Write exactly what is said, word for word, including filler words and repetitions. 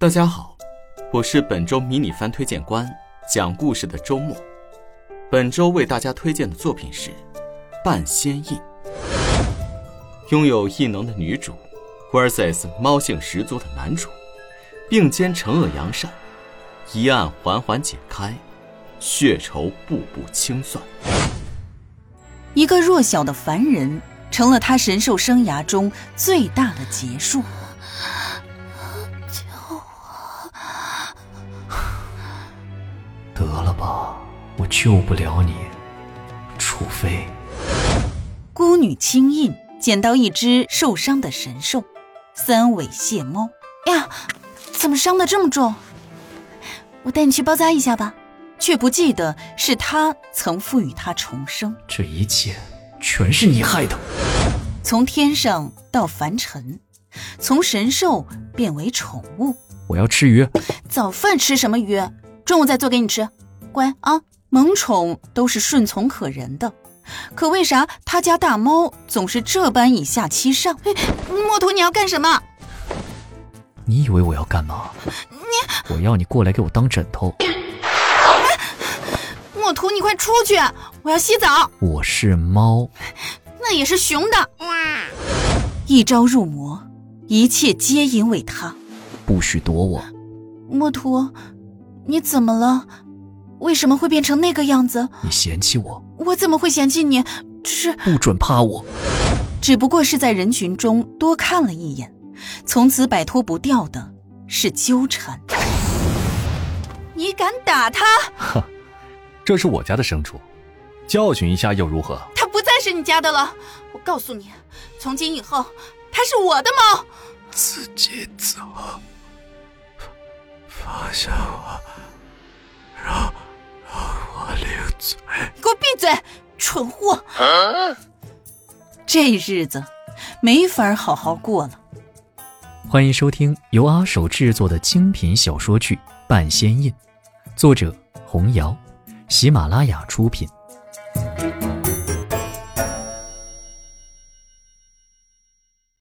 大家好，我是本周迷你番推荐官，讲故事的周末。本周为大家推荐的作品是《半仙印》。拥有异能的女主 versus 猫性十足的男主，并肩惩恶扬善，疑案缓缓解开，血仇步步清算。 一个弱小的凡人成了他神兽生涯中最大的结束。 救我！得了吧，我救不了你，除非…… 孤女清印捡到一只受伤的神兽三尾蟹猫。呀，怎么伤得这么重？我带你去包扎一下吧。却不记得是他曾赋予他重生。 这一切全是你害的。 从天上到凡尘，从神兽变为宠物。 我要吃鱼。 早饭吃什么鱼？中午再做给你吃。乖啊！萌宠都是顺从可人的，可为啥他家大猫总是这般以下欺上？墨图，你要干什么？ 你以为我要干嘛？ 你…… 我要你过来给我当枕头。 墨图，你快出去，我要洗澡。 我是猫， 那也是熊的。一朝入魔，一切皆因为他。 不许躲我。 墨图，你怎么了？为什么会变成那个样子？ 你嫌弃我？ 我怎么会嫌弃你？只是不准趴我。 只不过是在人群中多看了一眼，从此摆脱不掉的是纠缠。你敢打他？ 哼，这是我家的牲畜，教训一下又如何？ 他不再是你家的了。我告诉你，从今以后他是我的猫。 自己走，放下我，让让我领嘴。 给我闭嘴，蠢货！啊、这日子没法好好过了。 欢迎收听由阿手制作的精品小说剧《半仙印》，作者洪瑶，喜马拉雅出品。